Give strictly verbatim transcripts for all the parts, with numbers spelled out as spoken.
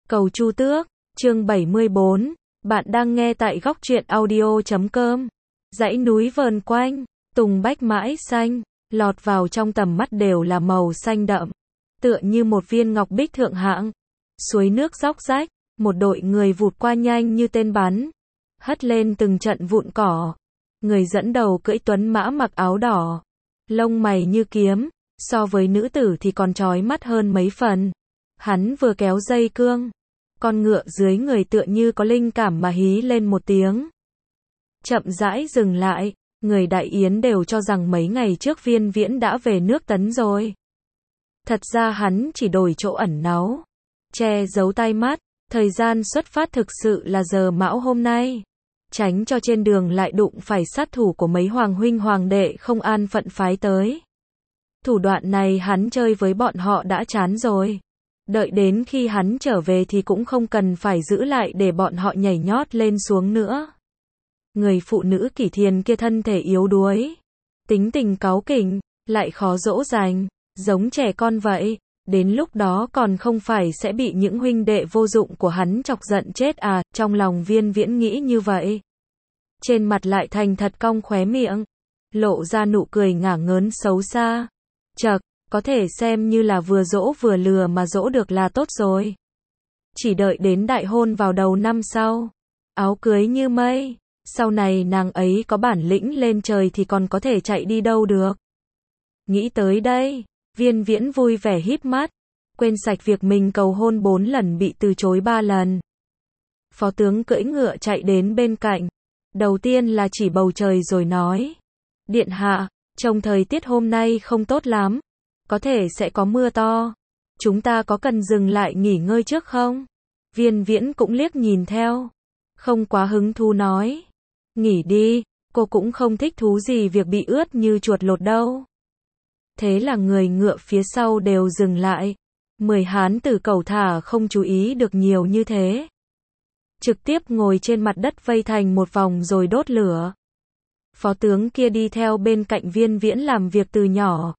Cầu Chu Tước, chương bảy mươi bốn, bạn đang nghe tại góc truyện audio chấm com. Dãy núi vờn quanh, tùng bách mãi xanh, lọt vào trong tầm mắt đều là màu xanh đậm, tựa như một viên ngọc bích thượng hạng. Suối nước róc rách, một đội người vụt qua nhanh như tên bắn, hất lên từng trận vụn cỏ. Người dẫn đầu cưỡi tuấn mã mặc áo đỏ, lông mày như kiếm, so với nữ tử thì còn chói mắt hơn mấy phần. Hắn vừa kéo dây cương, con ngựa dưới người tựa như có linh cảm mà hí lên một tiếng. Chậm rãi dừng lại, người Đại Yến đều cho rằng mấy ngày trước Viên Viễn đã về nước Tấn rồi. Thật ra hắn chỉ đổi chỗ ẩn náu, che giấu tai mắt, thời gian xuất phát thực sự là giờ mão hôm nay. Tránh cho trên đường lại đụng phải sát thủ của mấy hoàng huynh hoàng đệ không an phận phái tới. Thủ đoạn này hắn chơi với bọn họ đã chán rồi. Đợi đến khi hắn trở về thì cũng không cần phải giữ lại để bọn họ nhảy nhót lên xuống nữa. Người phụ nữ Kỷ Thiền kia thân thể yếu đuối, tính tình cáu kỉnh, lại khó dỗ dành, giống trẻ con vậy. Đến lúc đó còn không phải sẽ bị những huynh đệ vô dụng của hắn chọc giận chết à, trong lòng Viên Viễn nghĩ như vậy. Trên mặt lại thành thật cong khóe miệng, lộ ra nụ cười ngả ngớn xấu xa. Chậc, có thể xem như là vừa dỗ vừa lừa mà dỗ được là tốt rồi. Chỉ đợi đến đại hôn vào đầu năm sau, áo cưới như mây, sau này nàng ấy có bản lĩnh lên trời thì còn có thể chạy đi đâu được. Nghĩ tới đây, Viên Viễn vui vẻ híp mắt, quên sạch việc mình cầu hôn bốn lần bị từ chối ba lần. Phó tướng cưỡi ngựa chạy đến bên cạnh, đầu tiên là chỉ bầu trời rồi nói: Điện hạ, trông thời tiết hôm nay không tốt lắm, có thể sẽ có mưa to, chúng ta có cần dừng lại nghỉ ngơi trước không? Viên Viễn cũng liếc nhìn theo, không quá hứng thú nói: Nghỉ đi, cô cũng không thích thú gì việc bị ướt như chuột lột đâu. Thế là người ngựa phía sau đều dừng lại. Mười hán tử cẩu thả không chú ý được nhiều như thế, trực tiếp ngồi trên mặt đất vây thành một vòng rồi đốt lửa. Phó tướng kia đi theo bên cạnh Viên Viễn làm việc từ nhỏ,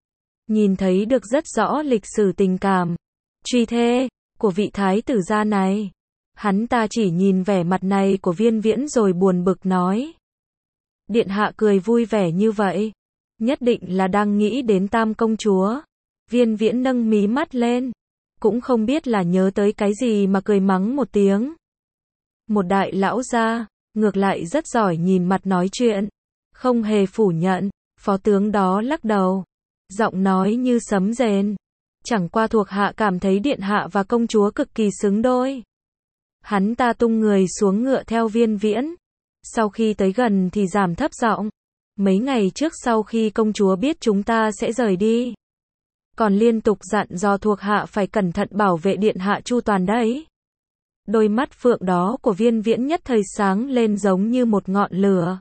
nhìn thấy được rất rõ lịch sử tình cảm, truy thê của vị thái tử gia này. Hắn ta chỉ nhìn vẻ mặt này của Viên Viễn rồi buồn bực nói: Điện hạ cười vui vẻ như vậy, nhất định là đang nghĩ đến Tam công chúa. Viên Viễn nâng mí mắt lên, cũng không biết là nhớ tới cái gì mà cười mắng một tiếng. Một đại lão gia, ngược lại rất giỏi nhìn mặt nói chuyện, không hề phủ nhận. Phó tướng đó lắc đầu, giọng nói như sấm rền: Chẳng qua thuộc hạ cảm thấy điện hạ và công chúa cực kỳ xứng đôi. Hắn ta tung người xuống ngựa theo Viên Viễn, sau khi tới gần thì giảm thấp giọng: Mấy ngày trước sau khi công chúa biết chúng ta sẽ rời đi, còn liên tục dặn dò thuộc hạ phải cẩn thận bảo vệ điện hạ chu toàn đấy. Đôi mắt phượng đó của Viên Viễn nhất thời sáng lên giống như một ngọn lửa.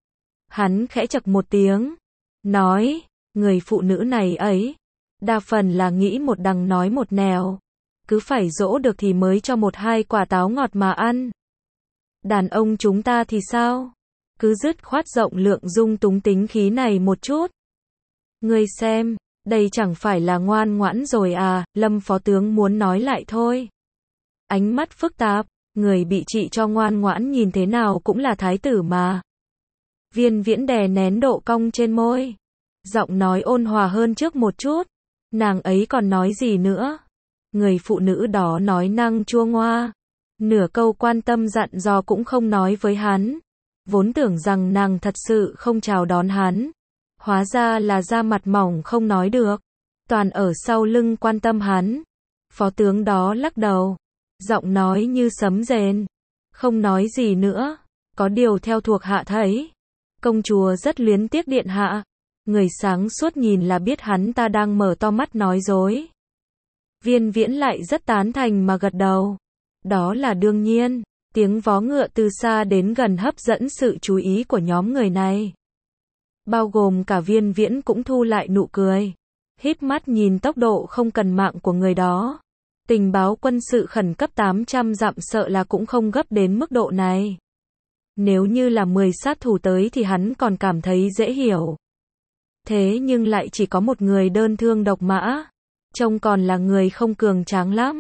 Hắn khẽ chậc một tiếng, nói: Người phụ nữ này ấy, đa phần là nghĩ một đằng nói một nẻo, cứ phải dỗ được thì mới cho một hai quả táo ngọt mà ăn. Đàn ông chúng ta thì sao? Cứ dứt khoát rộng lượng dung túng tính khí này một chút. Ngươi xem, đây chẳng phải là ngoan ngoãn rồi à? Lâm phó tướng muốn nói lại thôi. Ánh mắt phức tạp, người bị trị cho ngoan ngoãn nhìn thế nào cũng là thái tử mà. Viên Viễn đè nén độ cong trên môi, giọng nói ôn hòa hơn trước một chút. Nàng ấy còn nói gì nữa? Người phụ nữ đó nói năng chua ngoa, nửa câu quan tâm dặn dò cũng không nói với hắn. Vốn tưởng rằng nàng thật sự không chào đón hắn, hóa ra là da mặt mỏng không nói được, toàn ở sau lưng quan tâm hắn. Phó tướng đó lắc đầu, giọng nói như sấm rền: Không nói gì nữa, có điều theo thuộc hạ thấy, công chúa rất luyến tiếc điện hạ. Người sáng suốt nhìn là biết hắn ta đang mở to mắt nói dối. Viên Viễn lại rất tán thành mà gật đầu. Đó là đương nhiên. Tiếng vó ngựa từ xa đến gần hấp dẫn sự chú ý của nhóm người này, bao gồm cả Viên Viễn cũng thu lại nụ cười, híp mắt nhìn tốc độ không cần mạng của người đó. Tình báo quân sự khẩn cấp tám trăm dặm sợ là cũng không gấp đến mức độ này. Nếu như là mười sát thủ tới thì hắn còn cảm thấy dễ hiểu. Thế nhưng lại chỉ có một người đơn thương độc mã, trông còn là người không cường tráng lắm.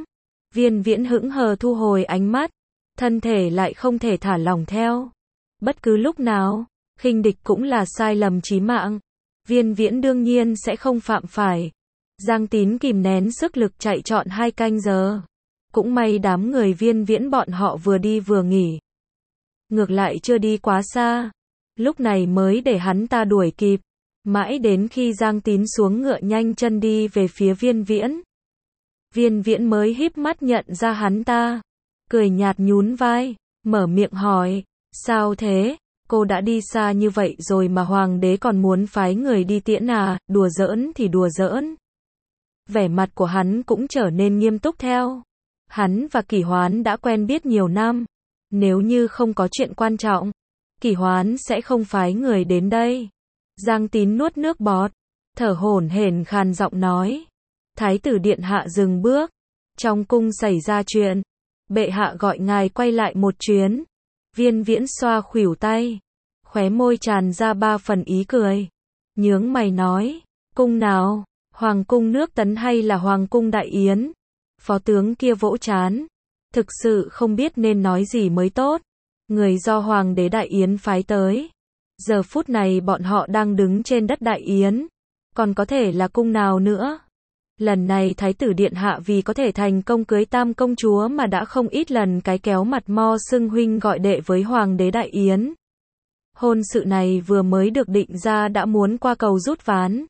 Viên Viễn hững hờ thu hồi ánh mắt, thân thể lại không thể thả lỏng theo. Bất cứ lúc nào, khinh địch cũng là sai lầm chí mạng. Viên Viễn đương nhiên sẽ không phạm phải. Giang Tín kìm nén sức lực chạy trọn hai canh giờ. Cũng may đám người Viên Viễn bọn họ vừa đi vừa nghỉ. Ngược lại chưa đi quá xa. Lúc này mới để hắn ta đuổi kịp. Mãi đến khi Giang Tín xuống ngựa nhanh chân đi về phía Viên Viễn. Viên Viễn mới híp mắt nhận ra hắn ta. Cười nhạt nhún vai, mở miệng hỏi, sao thế, cô đã đi xa như vậy rồi mà hoàng đế còn muốn phái người đi tiễn à, đùa giỡn thì đùa giỡn. Vẻ mặt của hắn cũng trở nên nghiêm túc theo. Hắn và Kỷ Hoán đã quen biết nhiều năm. Nếu như không có chuyện quan trọng, Kỷ Hoán sẽ không phái người đến đây. Giang Tín nuốt nước bọt, thở hổn hển khàn giọng nói. Thái tử điện hạ dừng bước. Trong cung xảy ra chuyện. Bệ hạ gọi ngài quay lại một chuyến. Viên Viễn xoa khuỷu tay. Khóe môi tràn ra ba phần ý cười. Nhướng mày nói. Cung nào? Hoàng cung nước Tấn hay là Hoàng cung Đại Yến? Phó tướng kia vỗ trán. Thực sự không biết nên nói gì mới tốt. Người do Hoàng đế Đại Yến phái tới. Giờ phút này bọn họ đang đứng trên đất Đại Yến. Còn có thể là cung nào nữa? Lần này Thái tử điện hạ vì có thể thành công cưới tam công chúa mà đã không ít lần cái kéo mặt mo xưng huynh gọi đệ với Hoàng đế Đại Yến. Hôn sự này vừa mới được định ra đã muốn qua cầu rút ván.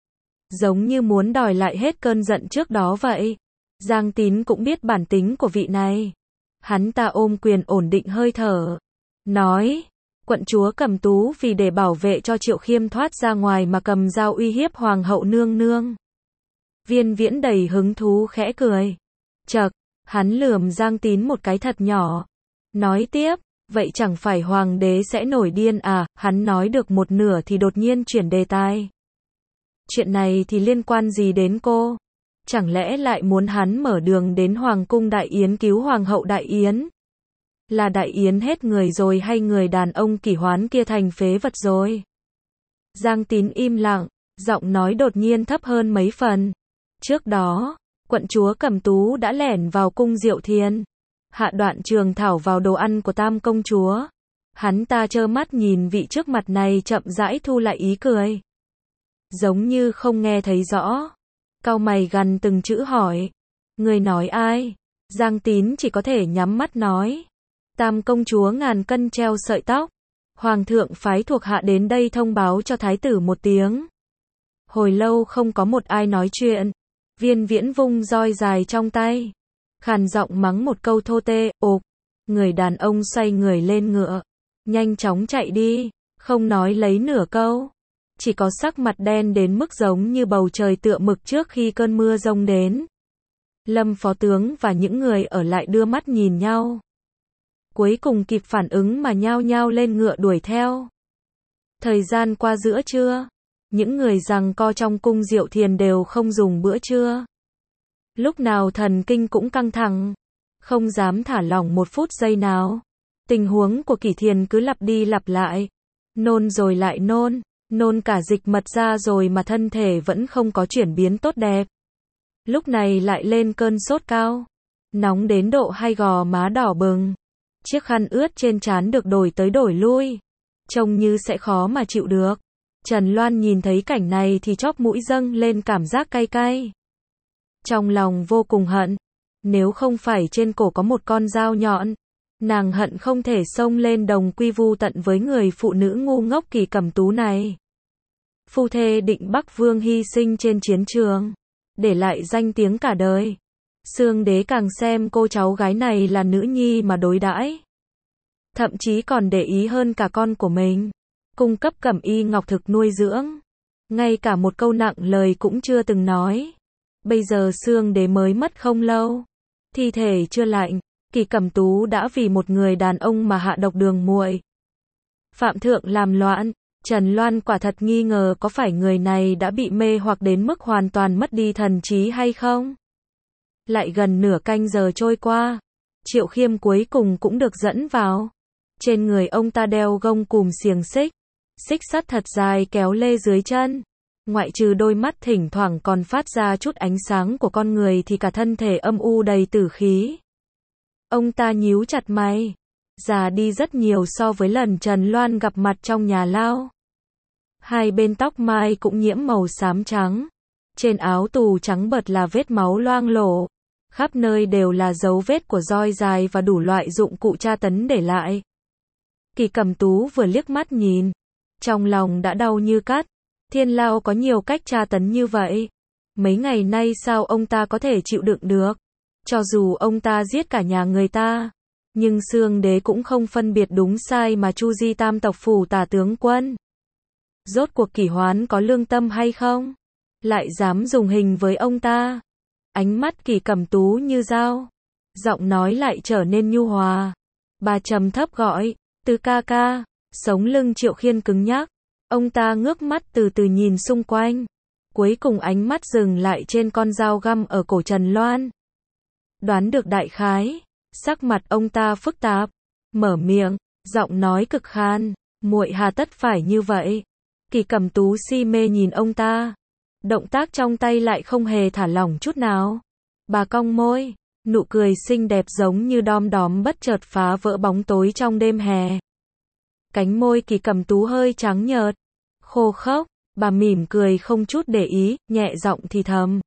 Giống như muốn đòi lại hết cơn giận trước đó vậy. Giang Tín cũng biết bản tính của vị này. Hắn ta ôm quyền ổn định hơi thở. Nói, quận chúa Cẩm Tú vì để bảo vệ cho Triệu Khiêm thoát ra ngoài mà cầm dao uy hiếp Hoàng hậu nương nương. Viên Viễn đầy hứng thú khẽ cười. Chậc, hắn lườm Giang Tín một cái thật nhỏ. Nói tiếp, vậy chẳng phải Hoàng đế sẽ nổi điên à, hắn nói được một nửa thì đột nhiên chuyển đề tài. Chuyện này thì liên quan gì đến cô? Chẳng lẽ lại muốn hắn mở đường đến Hoàng cung Đại Yến cứu Hoàng hậu Đại Yến? Là Đại Yến hết người rồi hay người đàn ông Kỷ Hoán kia thành phế vật rồi? Giang Tín im lặng, giọng nói đột nhiên thấp hơn mấy phần. Trước đó, quận chúa Cẩm Tú đã lẻn vào cung Diệu Thiên, hạ đoạn trường thảo vào đồ ăn của tam công chúa. Hắn ta trơ mắt nhìn vị trước mặt này chậm rãi thu lại ý cười. Giống như không nghe thấy rõ. Cau mày gằn từng chữ hỏi. Người nói ai? Giang Tín chỉ có thể nhắm mắt nói. Tam công chúa ngàn cân treo sợi tóc. Hoàng thượng phái thuộc hạ đến đây thông báo cho thái tử một tiếng. Hồi lâu không có một ai nói chuyện. Viên Viễn vung roi dài trong tay. Khàn giọng mắng một câu thô tê, ộp. Người đàn ông xoay người lên ngựa. Nhanh chóng chạy đi. Không nói lấy nửa câu. Chỉ có sắc mặt đen đến mức giống như bầu trời tựa mực trước khi cơn mưa giông đến. Lâm phó tướng và những người ở lại đưa mắt nhìn nhau. Cuối cùng kịp phản ứng mà nhao nhao lên ngựa đuổi theo. Thời gian qua giữa trưa. Những người giằng co trong cung Diệu Thiền đều không dùng bữa trưa. Lúc nào thần kinh cũng căng thẳng. Không dám thả lỏng một phút giây nào. Tình huống của Kỷ Thiền cứ lặp đi lặp lại. Nôn rồi lại nôn. Nôn cả dịch mật ra rồi mà thân thể vẫn không có chuyển biến tốt đẹp. Lúc này lại lên cơn sốt cao. Nóng đến độ hai gò má đỏ bừng. Chiếc khăn ướt trên trán được đổi tới đổi lui. Trông như sẽ khó mà chịu được. Trần Loan nhìn thấy cảnh này thì chóp mũi dâng lên cảm giác cay cay. Trong lòng vô cùng hận. Nếu không phải trên cổ có một con dao nhọn, nàng hận không thể xông lên đồng quy vu tận với người phụ nữ ngu ngốc Kỳ Cẩm Tú này. Phu thê Định Bắc Vương hy sinh trên chiến trường, để lại danh tiếng cả đời. Xương đế càng xem cô cháu gái này là nữ nhi mà đối đãi. Thậm chí còn để ý hơn cả con của mình. Cung cấp cẩm y ngọc thực nuôi dưỡng. Ngay cả một câu nặng lời cũng chưa từng nói. Bây giờ xương đế mới mất không lâu. Thi thể chưa lạnh, Kỳ Cẩm Tú đã vì một người đàn ông mà hạ độc đường muội. Phạm thượng làm loạn. Trần Loan quả thật nghi ngờ có phải người này đã bị mê hoặc đến mức hoàn toàn mất đi thần trí hay không? Lại gần nửa canh giờ trôi qua. Triệu Khiêm cuối cùng cũng được dẫn vào. Trên người ông ta đeo gông cùm xiềng xích. Xích sắt thật dài kéo lê dưới chân. ngoại trừ đôi mắt thỉnh thoảng còn phát ra chút ánh sáng của con người thì cả thân thể âm u đầy tử khí. Ông ta nhíu chặt mày, già đi rất nhiều so với lần Trần Loan gặp mặt trong nhà lao. Hai bên tóc mai cũng nhiễm màu xám trắng, trên áo tù trắng bật là vết máu loang lổ, khắp nơi đều là dấu vết của roi dài và đủ loại dụng cụ tra tấn để lại. Kỳ Cẩm Tú vừa liếc mắt nhìn, trong lòng đã đau như cắt. Thiên lao có nhiều cách tra tấn như vậy, mấy ngày nay sao ông ta có thể chịu đựng được? Cho dù ông ta giết cả nhà người ta, nhưng Xương Đế cũng không phân biệt đúng sai mà chu di tam tộc phủ tả tướng quân. Rốt cuộc Kỷ Hoán có lương tâm hay không? Lại dám dùng hình với ông ta? Ánh mắt Kỳ Cẩm Tú như dao, giọng nói lại trở nên nhu hòa. Bà trầm thấp gọi, Tứ ca ca. Sống lưng Triệu Khiên cứng nhắc. Ông ta ngước mắt từ từ nhìn xung quanh, cuối cùng ánh mắt dừng lại trên con dao găm ở cổ Trần Loan. Đoán được đại khái, sắc mặt ông ta phức tạp, mở miệng, giọng nói cực khan, muội hà tất phải như vậy. Kỳ Cẩm Tú si mê nhìn ông ta, động tác trong tay lại không hề thả lỏng chút nào. Bà cong môi, nụ cười xinh đẹp giống như đom đóm bất chợt phá vỡ bóng tối trong đêm hè. Cánh môi Kỳ Cẩm Tú hơi trắng nhợt, khô khốc, bà mỉm cười không chút để ý, nhẹ giọng thì thầm.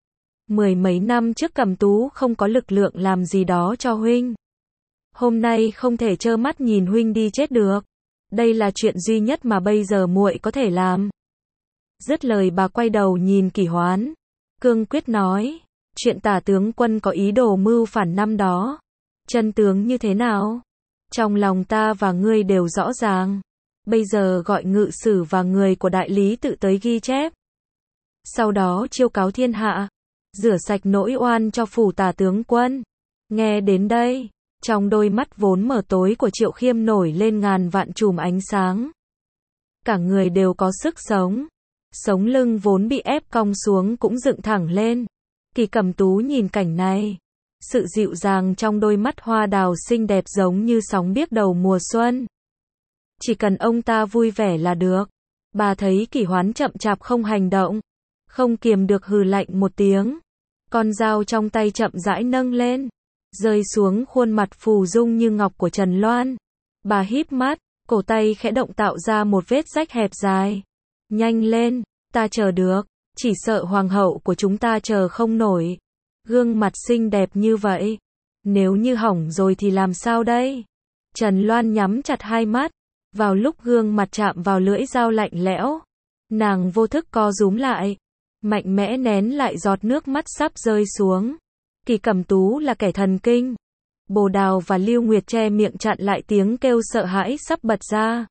Mười mấy năm trước Cẩm Tú không có lực lượng làm gì đó cho huynh. Hôm nay không thể trơ mắt nhìn huynh đi chết được. Đây là chuyện duy nhất mà bây giờ muội có thể làm. Dứt lời bà quay đầu nhìn Kỷ Hoán, cương quyết nói, chuyện tả tướng quân có ý đồ mưu phản năm đó, chân tướng như thế nào? Trong lòng ta và ngươi đều rõ ràng. Bây giờ gọi ngự sử và người của đại lý tự tới ghi chép. Sau đó chiêu cáo thiên hạ, rửa sạch nỗi oan cho phủ tả tướng quân. Nghe đến đây, trong đôi mắt vốn mờ tối của Triệu Khiêm nổi lên ngàn vạn chùm ánh sáng. Cả người đều có sức sống. Sống lưng vốn bị ép cong xuống cũng dựng thẳng lên. Kỳ Cẩm Tú nhìn cảnh này, sự dịu dàng trong đôi mắt hoa đào xinh đẹp giống như sóng biếc đầu mùa xuân. Chỉ cần ông ta vui vẻ là được. Bà thấy Kỷ Hoán chậm chạp không hành động, không kiềm được hừ lạnh một tiếng. Con dao trong tay chậm rãi nâng lên, rơi xuống khuôn mặt phù dung như ngọc của Trần Loan. Bà híp mắt, cổ tay khẽ động tạo ra một vết rách hẹp dài. Nhanh lên, ta chờ được, chỉ sợ hoàng hậu của chúng ta chờ không nổi. Gương mặt xinh đẹp như vậy, nếu như hỏng rồi thì làm sao đây? Trần Loan nhắm chặt hai mắt, vào lúc gương mặt chạm vào lưỡi dao lạnh lẽo, nàng vô thức co rúm lại, mạnh mẽ nén lại giọt nước mắt sắp rơi xuống. Kỳ Cẩm Tú là kẻ thần kinh. Bồ Đào và Lưu Nguyệt che miệng chặn lại tiếng kêu sợ hãi sắp bật ra.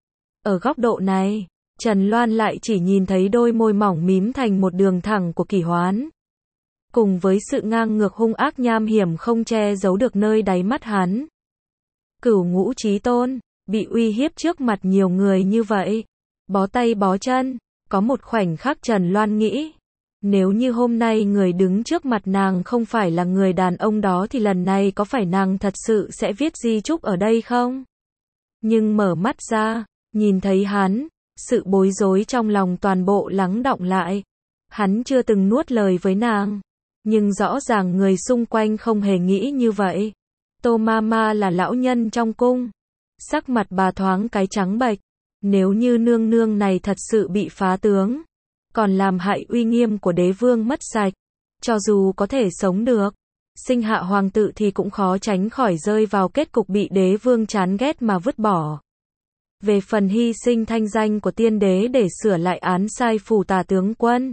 Ở góc độ này, Trần Loan lại chỉ nhìn thấy đôi môi mỏng mím thành một đường thẳng của Kỷ Hoán. Cùng với sự ngang ngược hung ác nham hiểm không che giấu được nơi đáy mắt hắn. Cửu Ngũ Chí Tôn, bị uy hiếp trước mặt nhiều người như vậy, bó tay bó chân, có một khoảnh khắc Trần Loan nghĩ, nếu như hôm nay người đứng trước mặt nàng không phải là người đàn ông đó thì lần này có phải nàng thật sự sẽ viết di chúc ở đây không? Nhưng mở mắt ra, nhìn thấy hắn, sự bối rối trong lòng toàn bộ lắng đọng lại. Hắn chưa từng nuốt lời với nàng, nhưng rõ ràng người xung quanh không hề nghĩ như vậy. Tô Mama là lão nhân trong cung. Sắc mặt bà thoáng cái trắng bệch. Nếu như nương nương này thật sự bị phá tướng, còn làm hại uy nghiêm của đế vương mất sạch, cho dù có thể sống được, sinh hạ hoàng tự thì cũng khó tránh khỏi rơi vào kết cục bị đế vương chán ghét mà vứt bỏ. Về phần hy sinh thanh danh của tiên đế để sửa lại án sai phủ tả tướng quân,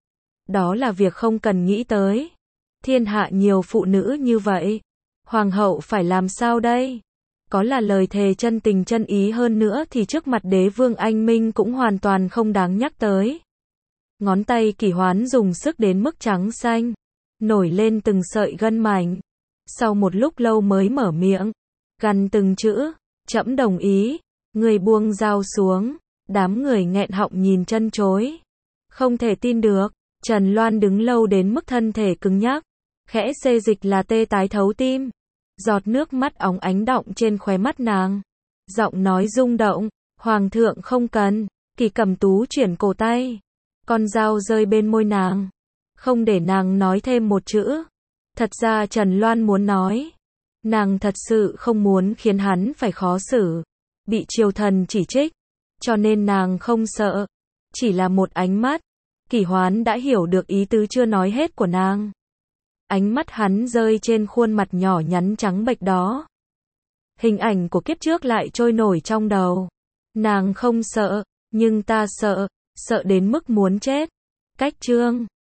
đó là việc không cần nghĩ tới. Thiên hạ nhiều phụ nữ như vậy, hoàng hậu phải làm sao đây? Có là lời thề chân tình chân ý hơn nữa thì trước mặt đế vương anh minh cũng hoàn toàn không đáng nhắc tới. Ngón tay Kỷ Hoán dùng sức đến mức trắng xanh, nổi lên từng sợi gân mảnh. Sau một lúc lâu mới mở miệng, gằn từng chữ, trẫm đồng ý. Người buông dao xuống, đám người nghẹn họng nhìn chân chối. Không thể tin được, Trần Loan đứng lâu đến mức thân thể cứng nhắc, khẽ xê dịch là tê tái thấu tim. Giọt nước mắt óng ánh đọng trên khóe mắt nàng. Giọng nói rung động, hoàng thượng không cần. Kỳ Cẩm Tú chuyển cổ tay, Con dao rơi bên môi nàng, không để nàng nói thêm một chữ. Thật ra Trần Loan muốn nói, nàng thật sự không muốn khiến hắn phải khó xử, bị triều thần chỉ trích, cho nên nàng không sợ, chỉ là một ánh mắt. Kỷ Hoán đã hiểu được ý tứ chưa nói hết của nàng. Ánh mắt hắn rơi trên khuôn mặt nhỏ nhắn trắng bệch đó. Hình ảnh của kiếp trước lại trôi nổi trong đầu. Nàng không sợ, nhưng ta sợ, sợ đến mức muốn chết. Cách chương